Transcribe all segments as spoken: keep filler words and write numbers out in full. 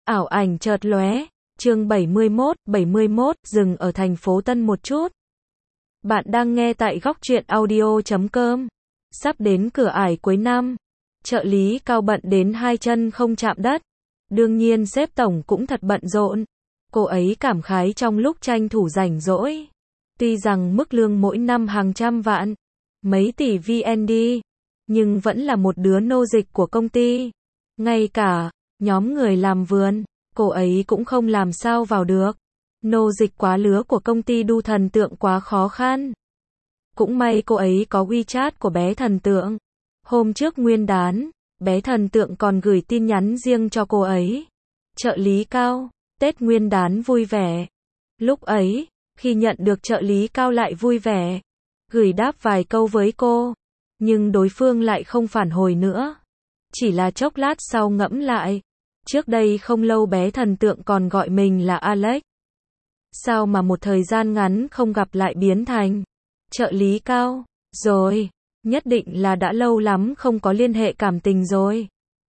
Ảo ảnh chợt lóe, chương bảy mươi mốt, bảy mươi mốt, dừng ở thành phố Tân một chút. Bạn đang nghe tại góc truyện audio chấm com. Sắp đến cửa ải cuối năm, trợ lý Cao bận đến hai chân không chạm đất. Đương nhiên sếp tổng cũng thật bận rộn. Cô ấy cảm khái trong lúc tranh thủ rảnh rỗi. Tuy rằng mức lương mỗi năm hàng trăm vạn, mấy tỷ vê en đê, nhưng vẫn là một đứa nô dịch của công ty. Ngay cả nhóm người làm vườn, cô ấy cũng không làm sao vào được. Nô dịch quá lứa của công ty đu thần tượng quá khó khăn. Cũng may cô ấy có WeChat của bé thần tượng. Hôm trước Nguyên đán, bé thần tượng còn gửi tin nhắn riêng cho cô ấy. Trợ lý Cao, Tết Nguyên đán vui vẻ. Lúc ấy, khi nhận được trợ lý Cao lại vui vẻ, gửi đáp vài câu với cô, nhưng đối phương lại không phản hồi nữa. Chỉ là chốc lát sau ngẫm lại, trước đây không lâu bé thần tượng còn gọi mình là Alex. Sao mà một thời gian ngắn không gặp lại biến thành trợ lý Cao, rồi, nhất định là đã lâu lắm không có liên hệ cảm tình rồi.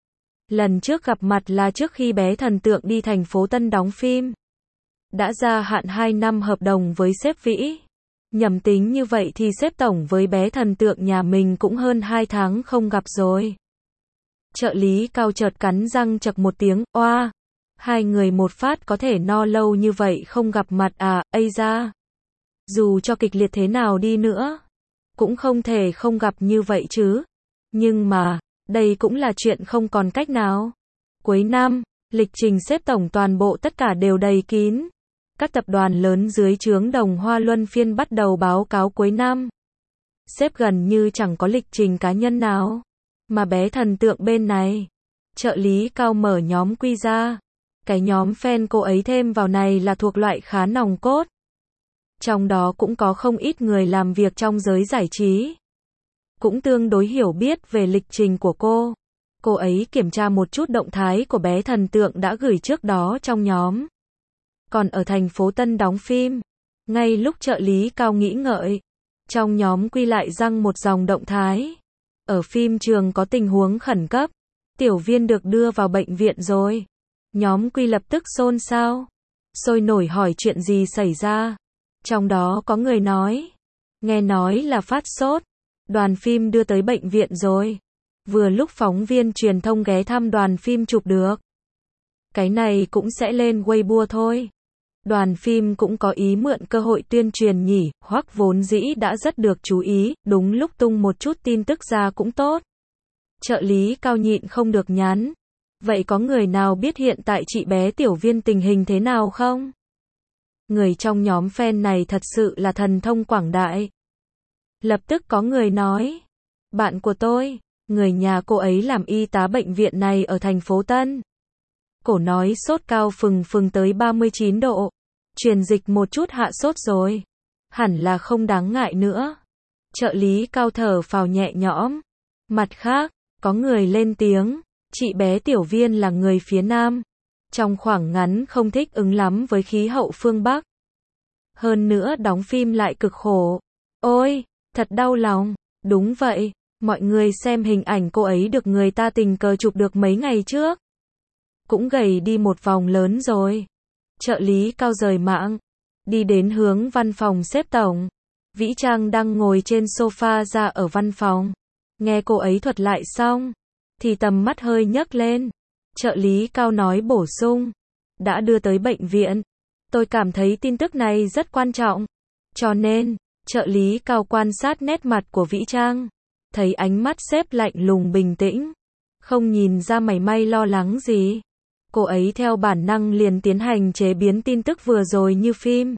Lần trước gặp mặt là trước khi bé thần tượng đi thành phố Tân đóng phim. Đã gia hạn hai năm hợp đồng với sếp Vĩ. Nhầm tính như vậy thì sếp tổng với bé thần tượng nhà mình cũng hơn hai tháng không gặp rồi. Trợ lý Cao chợt cắn răng chậc một tiếng, oa, hai người một phát có thể no lâu như vậy không gặp mặt à, ây da. Dù cho kịch liệt thế nào đi nữa, cũng không thể không gặp như vậy chứ. Nhưng mà, đây cũng là chuyện không còn cách nào. Cuối năm, lịch trình sếp tổng toàn bộ tất cả đều đầy kín. Các tập đoàn lớn dưới trướng Đồng Hoa luân phiên bắt đầu báo cáo cuối năm. Sếp gần như chẳng có lịch trình cá nhân nào. Mà bé thần tượng bên này, trợ lý Cao mở nhóm quy ra. Cái nhóm fan cô ấy thêm vào này là thuộc loại khá nòng cốt. Trong đó cũng có không ít người làm việc trong giới giải trí. Cũng tương đối hiểu biết về lịch trình của cô. Cô ấy kiểm tra một chút động thái của bé thần tượng đã gửi trước đó trong nhóm. Còn ở thành phố Tân đóng phim, ngay lúc trợ lý Cao nghĩ ngợi, trong nhóm quy lại răng một dòng động thái. Ở phim trường có tình huống khẩn cấp, tiểu viên được đưa vào bệnh viện rồi. Nhóm quy lập tức xôn xao, sôi nổi hỏi chuyện gì xảy ra. Trong đó có người nói, nghe nói là phát sốt, đoàn phim đưa tới bệnh viện rồi. Vừa lúc phóng viên truyền thông ghé thăm đoàn phim chụp được. Cái này cũng sẽ lên Weibo thôi. Đoàn phim cũng có ý mượn cơ hội tuyên truyền nhỉ, hoặc vốn dĩ đã rất được chú ý, đúng lúc tung một chút tin tức ra cũng tốt. Trợ lý Cao nhịn không được nhắn. Vậy có người nào biết hiện tại chị bé tiểu viên tình hình thế nào không? Người trong nhóm fan này thật sự là thần thông quảng đại. Lập tức có người nói, bạn của tôi, người nhà cô ấy làm y tá bệnh viện này ở thành phố Tân. Cổ nói sốt cao phừng phừng tới ba mươi chín độ. Truyền dịch một chút hạ sốt rồi. Hẳn là không đáng ngại nữa. Trợ lý Cao thở phào nhẹ nhõm. Mặt khác, có người lên tiếng, chị bé tiểu viên là người phía Nam. Trong khoảng ngắn không thích ứng lắm với khí hậu phương Bắc. Hơn nữa đóng phim lại cực khổ. Ôi, thật đau lòng. Đúng vậy, mọi người xem hình ảnh cô ấy được người ta tình cờ chụp được mấy ngày trước. Cũng gầy đi một vòng lớn rồi. Trợ lý Cao rời mạng, đi đến hướng văn phòng sếp tổng. Vĩ Trang đang ngồi trên sofa ra ở văn phòng. Nghe cô ấy thuật lại xong, thì tầm mắt hơi nhấc lên. Trợ lý Cao nói bổ sung, đã đưa tới bệnh viện. Tôi cảm thấy tin tức này rất quan trọng. Cho nên, trợ lý Cao quan sát nét mặt của Vĩ Trang. Thấy ánh mắt sếp lạnh lùng bình tĩnh. Không nhìn ra mảy may lo lắng gì. Cô ấy theo bản năng liền tiến hành chế biến tin tức vừa rồi như phim.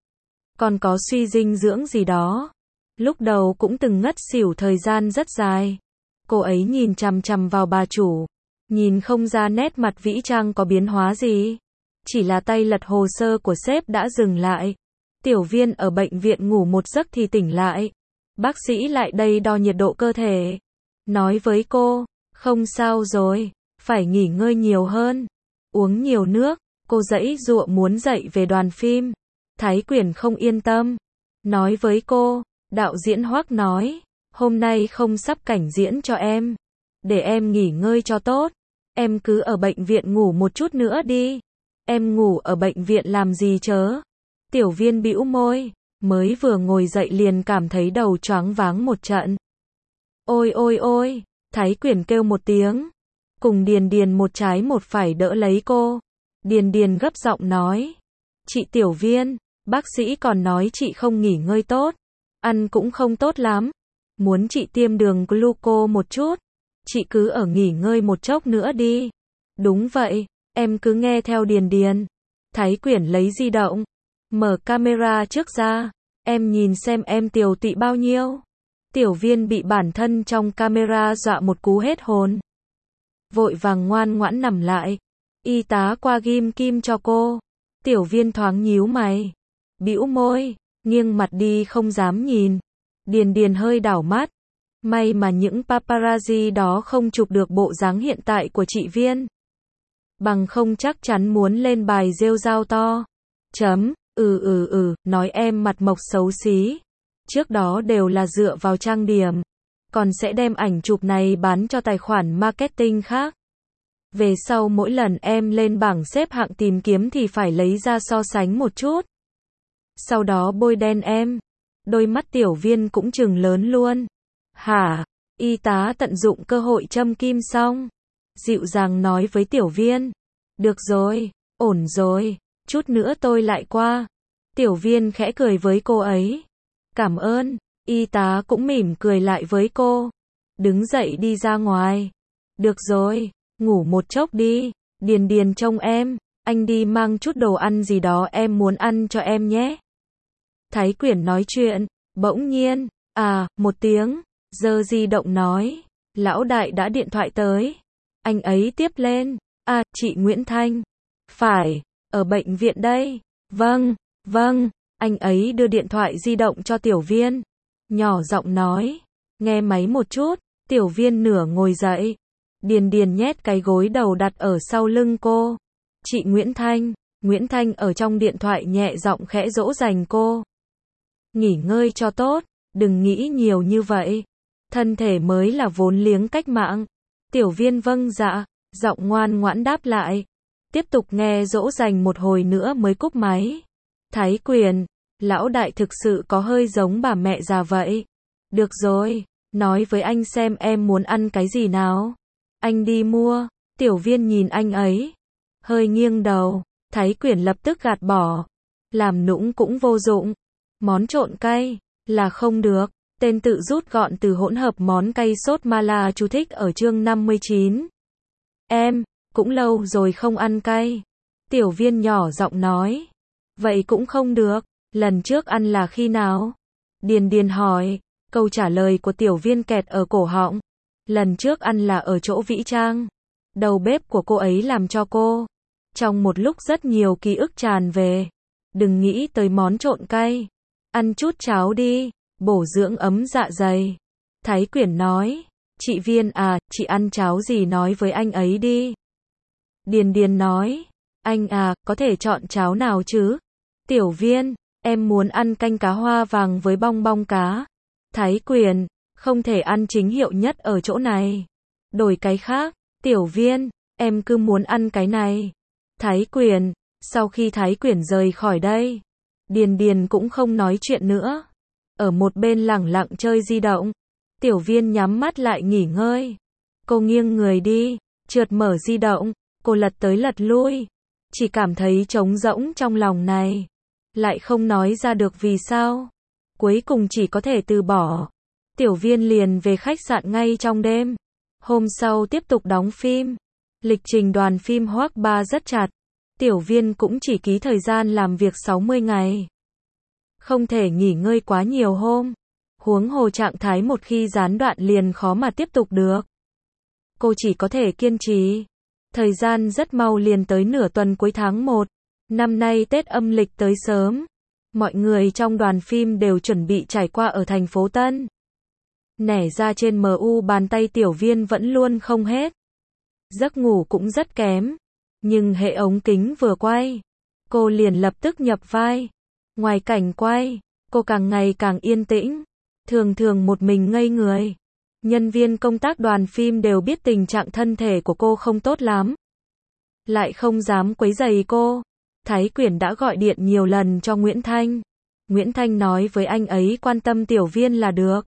Còn có suy dinh dưỡng gì đó. Lúc đầu cũng từng ngất xỉu thời gian rất dài. Cô ấy nhìn chằm chằm vào bà chủ. Nhìn không ra nét mặt Vĩ Trang có biến hóa gì. Chỉ là tay lật hồ sơ của sếp đã dừng lại. Tiểu viên ở bệnh viện ngủ một giấc thì tỉnh lại. Bác sĩ lại đây đo nhiệt độ cơ thể. Nói với cô, không sao rồi, phải nghỉ ngơi nhiều hơn. Uống nhiều nước, cô giãy giụa muốn dậy về đoàn phim. Thái Quyển không yên tâm. Nói với cô, đạo diễn Hoắc nói, hôm nay không sắp cảnh diễn cho em. Để em nghỉ ngơi cho tốt. em cứ ở bệnh viện ngủ một chút nữa đi. Em ngủ ở bệnh viện làm gì chớ? Tiểu Viên bĩu môi, mới vừa ngồi dậy liền cảm thấy đầu choáng váng một trận. Ôi ôi ôi, Thái Quyển kêu một tiếng. Cùng Điền Điền một trái một phải đỡ lấy cô. Điền Điền gấp giọng nói. Chị Tiểu Viên, bác sĩ còn nói chị không nghỉ ngơi tốt. Ăn cũng không tốt lắm. Muốn chị tiêm đường gluco một chút. Chị cứ ở nghỉ ngơi một chốc nữa đi. Đúng vậy, em cứ nghe theo Điền Điền. Thái Quyển lấy di động. Mở camera trước ra. Em nhìn xem em tiều tụy bao nhiêu. Tiểu Viên bị bản thân trong camera dọa một cú hết hồn. Vội vàng ngoan ngoãn nằm lại. Y tá qua ghim kim cho cô. Tiểu Viên thoáng nhíu mày. Bĩu môi, nghiêng mặt đi không dám nhìn. Điền Điền hơi đảo mắt. May mà những paparazzi đó không chụp được bộ dáng hiện tại của chị Viên. Bằng không chắc chắn muốn lên bài rêu rao to. Chấm, ừ ừ ừ, nói em mặt mộc xấu xí. Trước đó đều là dựa vào trang điểm. Còn sẽ đem ảnh chụp này bán cho tài khoản marketing khác. Về sau mỗi lần em lên bảng xếp hạng tìm kiếm thì phải lấy ra so sánh một chút. Sau đó bôi đen em. Đôi mắt Tiểu Viên cũng trừng lớn luôn. Hả? Y tá tận dụng cơ hội châm kim xong. Dịu dàng nói với Tiểu Viên. Được rồi, ổn rồi, chút nữa tôi lại qua. Tiểu Viên khẽ cười với cô ấy. Cảm ơn, y tá cũng mỉm cười lại với cô. Đứng dậy đi ra ngoài. Được rồi, ngủ một chốc đi. Điền Điền trông em, anh đi mang chút đồ ăn gì đó em muốn ăn cho em nhé. Thái Quyển nói chuyện, bỗng nhiên, à, một tiếng, giơ di động nói. Lão đại đã điện thoại tới. Anh ấy tiếp lên. À, chị Nguyễn Thanh. Phải, ở bệnh viện đây. Vâng, vâng, anh ấy đưa điện thoại di động cho Tiểu Viên. Nhỏ giọng nói. Nghe máy một chút, Tiểu Viên nửa ngồi dậy. Điền Điền nhét cái gối đầu đặt ở sau lưng cô. Chị Nguyễn Thanh, Nguyễn Thanh ở trong điện thoại nhẹ giọng khẽ dỗ dành cô. Nghỉ ngơi cho tốt, đừng nghĩ nhiều như vậy. Thân thể mới là vốn liếng cách mạng. Tiểu Viên vâng dạ, giọng ngoan ngoãn đáp lại. Tiếp tục nghe dỗ dành một hồi nữa mới cúp máy. Thái Quyển, lão đại thực sự có hơi giống bà mẹ già vậy. Được rồi, nói với anh xem em muốn ăn cái gì nào. Anh đi mua. Tiểu Viên nhìn anh ấy. Hơi nghiêng đầu. Thái Quyển lập tức gạt bỏ. Làm nũng cũng vô dụng. Món trộn cay, là không được. Tên tự rút gọn từ hỗn hợp món cay sốt mala chú thích ở chương năm mươi chín. Em, cũng lâu rồi không ăn cay. Tiểu Viên nhỏ giọng nói. Vậy cũng không được, lần trước ăn là khi nào? Điền Điền hỏi, câu trả lời của Tiểu Viên kẹt ở cổ họng. Lần trước ăn là ở chỗ Vĩ Trang. Đầu bếp của cô ấy làm cho cô. Trong một lúc rất nhiều ký ức tràn về. Đừng nghĩ tới món trộn cay. Ăn chút cháo đi, bổ dưỡng ấm dạ dày. Thái Quyển nói, chị Viên à, chị ăn cháo gì nói với anh ấy đi. Điền Điền nói, anh à, có thể chọn cháo nào chứ? Tiểu Viên, em muốn ăn canh cá hoa vàng với bong bong cá. Thái Quyển, không thể ăn chính hiệu nhất ở chỗ này. Đổi cái khác. Tiểu Viên, em cứ muốn ăn cái này. Thái Quyển, sau khi Thái Quyển rời khỏi đây, Điền Điền cũng không nói chuyện nữa. Ở một bên lẳng lặng chơi di động. Tiểu Viên nhắm mắt lại nghỉ ngơi. Cô nghiêng người đi, trượt mở di động, cô lật tới lật lui. Chỉ cảm thấy trống rỗng trong lòng này. Lại không nói ra được vì sao. Cuối cùng chỉ có thể từ bỏ. Tiểu Viên liền về khách sạn ngay trong đêm. Hôm sau tiếp tục đóng phim. Lịch trình đoàn phim Hoắc Ba rất chặt. Tiểu Viên cũng chỉ ký thời gian làm việc sáu mươi ngày. Không thể nghỉ ngơi quá nhiều hôm. Huống hồ trạng thái một khi gián đoạn liền khó mà tiếp tục được. Cô chỉ có thể kiên trì. Thời gian rất mau liền tới nửa tuần cuối tháng một. Năm nay Tết âm lịch tới sớm. Mọi người trong đoàn phim đều chuẩn bị trải qua ở thành phố Tân. Nẻ ra trên em u bàn tay Tiểu Viên vẫn luôn không hết. Giấc ngủ cũng rất kém. Nhưng hệ ống kính vừa quay, cô liền lập tức nhập vai. Ngoài cảnh quay, cô càng ngày càng yên tĩnh. Thường thường một mình ngây người. Nhân viên công tác đoàn phim đều biết tình trạng thân thể của cô không tốt lắm. Lại không dám quấy rầy cô. Thái Quyển đã gọi điện nhiều lần cho Nguyễn Thanh. Nguyễn Thanh nói với anh ấy quan tâm Tiểu Viên là được.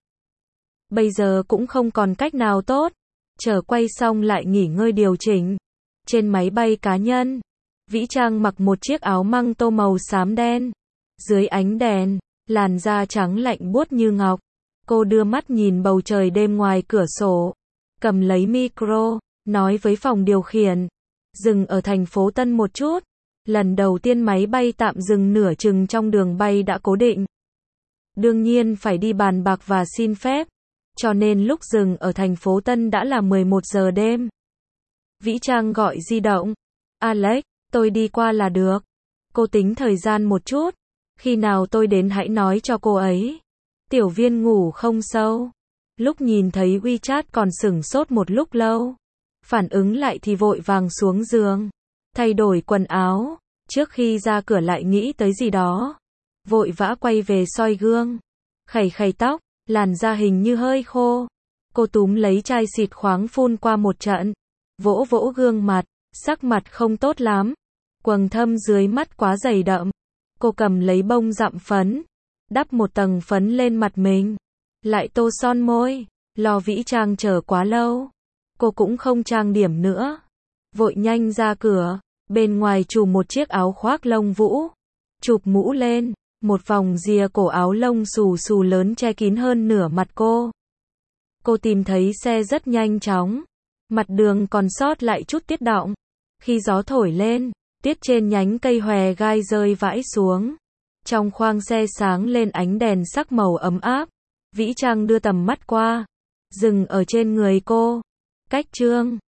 Bây giờ cũng không còn cách nào tốt. Chờ quay xong lại nghỉ ngơi điều chỉnh. Trên máy bay cá nhân, Vĩ Trang mặc một chiếc áo măng tô màu xám đen. Dưới ánh đèn, làn da trắng lạnh buốt như ngọc. Cô đưa mắt nhìn bầu trời đêm ngoài cửa sổ. Cầm lấy micro, nói với phòng điều khiển. Dừng ở thành phố Tân một chút. Lần đầu tiên máy bay tạm dừng nửa chừng trong đường bay đã cố định. Đương nhiên phải đi bàn bạc và xin phép. Cho nên lúc dừng ở thành phố Tân đã là mười một giờ đêm. Vĩ Trang gọi di động. Alex, tôi đi qua là được. Cô tính thời gian một chút. Khi nào tôi đến hãy nói cho cô ấy. Tiểu Viên ngủ không sâu. Lúc nhìn thấy WeChat còn sửng sốt một lúc lâu. Phản ứng lại thì vội vàng xuống giường. Thay đổi quần áo. Trước khi ra cửa lại nghĩ tới gì đó. Vội vã quay về soi gương. Khẩy khẩy tóc. Làn da hình như hơi khô. Cô túm lấy chai xịt khoáng phun qua một trận. Vỗ vỗ gương mặt. Sắc mặt không tốt lắm. Quầng thâm dưới mắt quá dày đậm. Cô cầm lấy bông dặm phấn. Đắp một tầng phấn lên mặt mình. Lại tô son môi. Lo Vĩ Trang chờ quá lâu. Cô cũng không trang điểm nữa. Vội nhanh ra cửa. Bên ngoài trùm một chiếc áo khoác lông vũ. Chụp mũ lên. Một vòng rìa cổ áo lông xù xù lớn che kín hơn nửa mặt cô. Cô tìm thấy xe rất nhanh chóng. Mặt đường còn sót lại chút tiết đọng. Khi gió thổi lên, tiết trên nhánh cây hòe gai rơi vãi xuống. Trong khoang xe sáng lên ánh đèn sắc màu ấm áp. Vĩ Trang đưa tầm mắt qua. Dừng ở trên người cô. Cách Trương.